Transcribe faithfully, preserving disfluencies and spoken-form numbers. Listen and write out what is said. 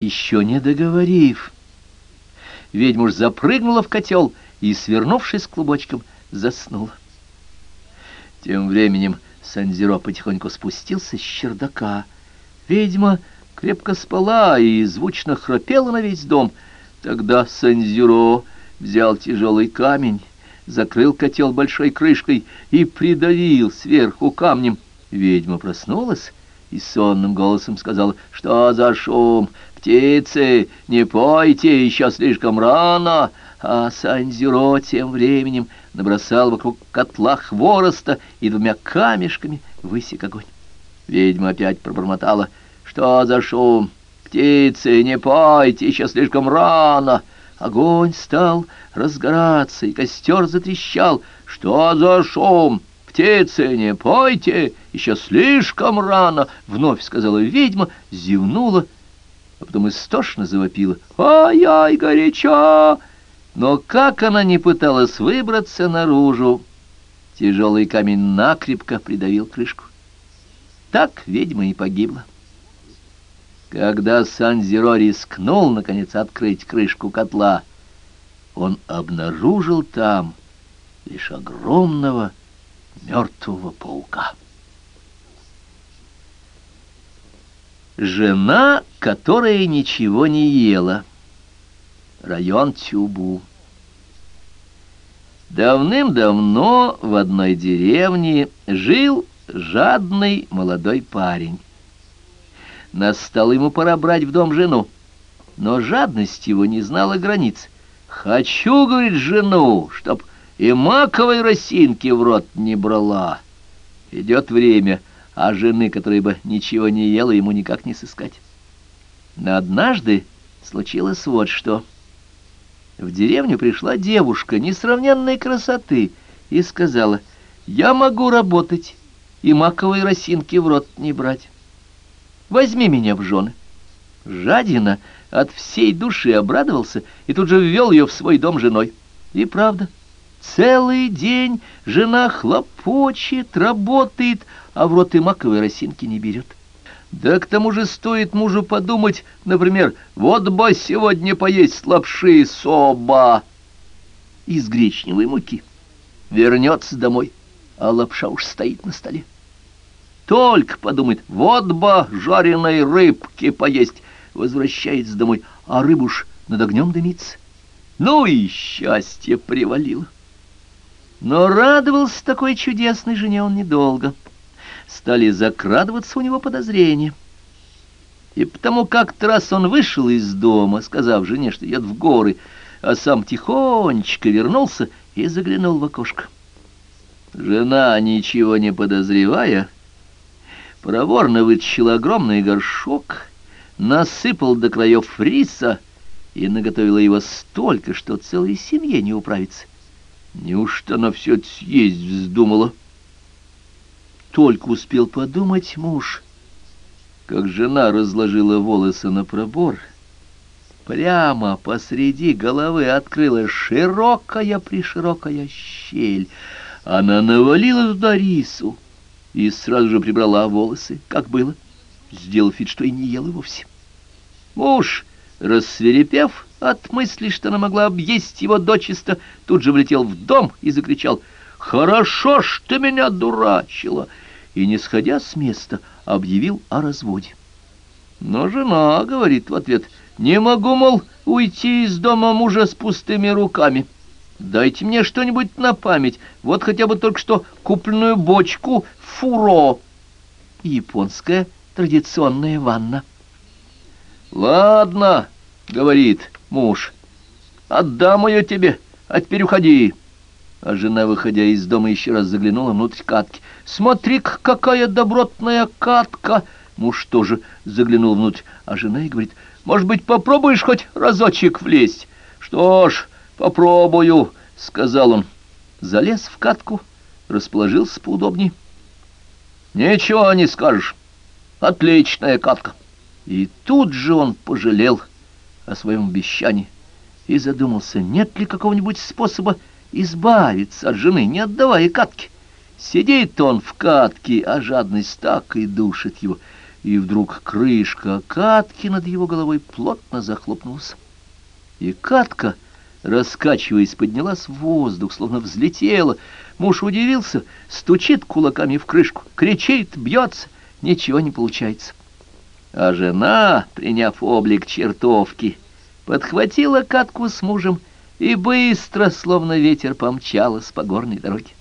Еще не договорив, ведьма уж запрыгнула в котел и, свернувшись клубочком, заснула. Тем временем Санзиро потихоньку спустился с чердака. Ведьма крепко спала и звучно храпела на весь дом. Тогда Санзиро взял тяжелый камень, закрыл котел большой крышкой и придавил сверху камнем. Ведьма проснулась и сонным голосом сказала: «Что за шум? Птицы, не пойте, еще слишком рано!» А Санзиро тем временем набросал вокруг котла хвороста и двумя камешками высек огонь. Ведьма опять пробормотала: «Что за шум? Птицы, не пойте, еще слишком рано!» Огонь стал разгораться, и костер затрещал. «Что за шум? Птицы, не пойте, еще слишком рано!» Вновь сказала ведьма, зевнула, а потом истошно завопила: «Ай-ай, горячо!» Но как она не пыталась выбраться наружу, тяжелый камень накрепко придавил крышку. Так ведьма и погибла. Когда Санзиро рискнул, наконец, открыть крышку котла, он обнаружил там лишь огромного мертвого паука. Жена, которая ничего не ела. Район Тюбу. Давным-давно в одной деревне жил жадный молодой парень. Настало ему пора брать в дом жену, но жадность его не знала границ. «Хочу, — говорит, — жену, чтоб и маковой росинки в рот не брала». Идет время, а жены, которая бы ничего не ела, ему никак не сыскать. Но однажды случилось вот что. В деревню пришла девушка несравненной красоты и сказала: «Я могу работать и маковой росинки в рот не брать. Возьми меня в жены». Жадина от всей души обрадовался и тут же ввел ее в свой дом женой. И правда, целый день жена хлопочет, работает, а в рот и маковой росинки не берет. Да к тому же стоит мужу подумать, например: вот бы сегодня поесть лапши соба из гречневой муки. Вернется домой, а лапша уж стоит на столе. Только подумает: вот бы жареной рыбки поесть. Возвращается домой, а рыба уж над огнем дымится. Ну и счастье привалило. Но радовался такой чудесной жене он недолго. Стали закрадываться у него подозрения. И потому как-то раз он вышел из дома, сказав жене, что едет в горы, а сам тихонечко вернулся и заглянул в окошко. Жена, ничего не подозревая, проворно вытащила огромный горшок, насыпал до краев риса и наготовила его столько, что целой семье не управится. Неужто она все это съесть вздумала? Только успел подумать муж, как жена разложила волосы на пробор. Прямо посреди головы открылась широкая-приширокая щель. Она навалила туда рису и сразу же прибрала волосы, как было, сделав вид, что и не ела вовсе. Муж, рассвирепев от мысли, что она могла объесть его дочисто, тут же влетел в дом и закричал: «Хорошо, что ты меня дурачила!» И, не сходя с места, объявил о разводе. Но жена говорит в ответ: «Не могу, мол, уйти из дома мужа с пустыми руками. Дайте мне что-нибудь на память, вот хотя бы только что купленную бочку фуро». Японская традиционная ванна. «Ладно, — говорит муж, — отдам ее тебе, а теперь уходи». А жена, выходя из дома, еще раз заглянула внутрь катки. «Смотри-ка, какая добротная катка!» Муж тоже заглянул внутрь, а жена и говорит: «Может быть, попробуешь хоть разочек влезть?» «Что ж, попробую», — сказал он. Залез в катку, расположился поудобней. «Ничего не скажешь. Отличная катка». И тут же он пожалел о своем обещании и задумался, нет ли какого-нибудь способа избавиться от жены, не отдавая катки. Сидит он в катке, а жадность так и душит его. и вдруг крышка катки над его головой плотно захлопнулась. И катка, раскачиваясь, поднялась в воздух, словно взлетела. Муж удивился, стучит кулаками в крышку, кричит, бьется, ничего не получается. А жена, приняв облик чертовки, подхватила катку с мужем и быстро, словно ветер, помчалась по горной дороге.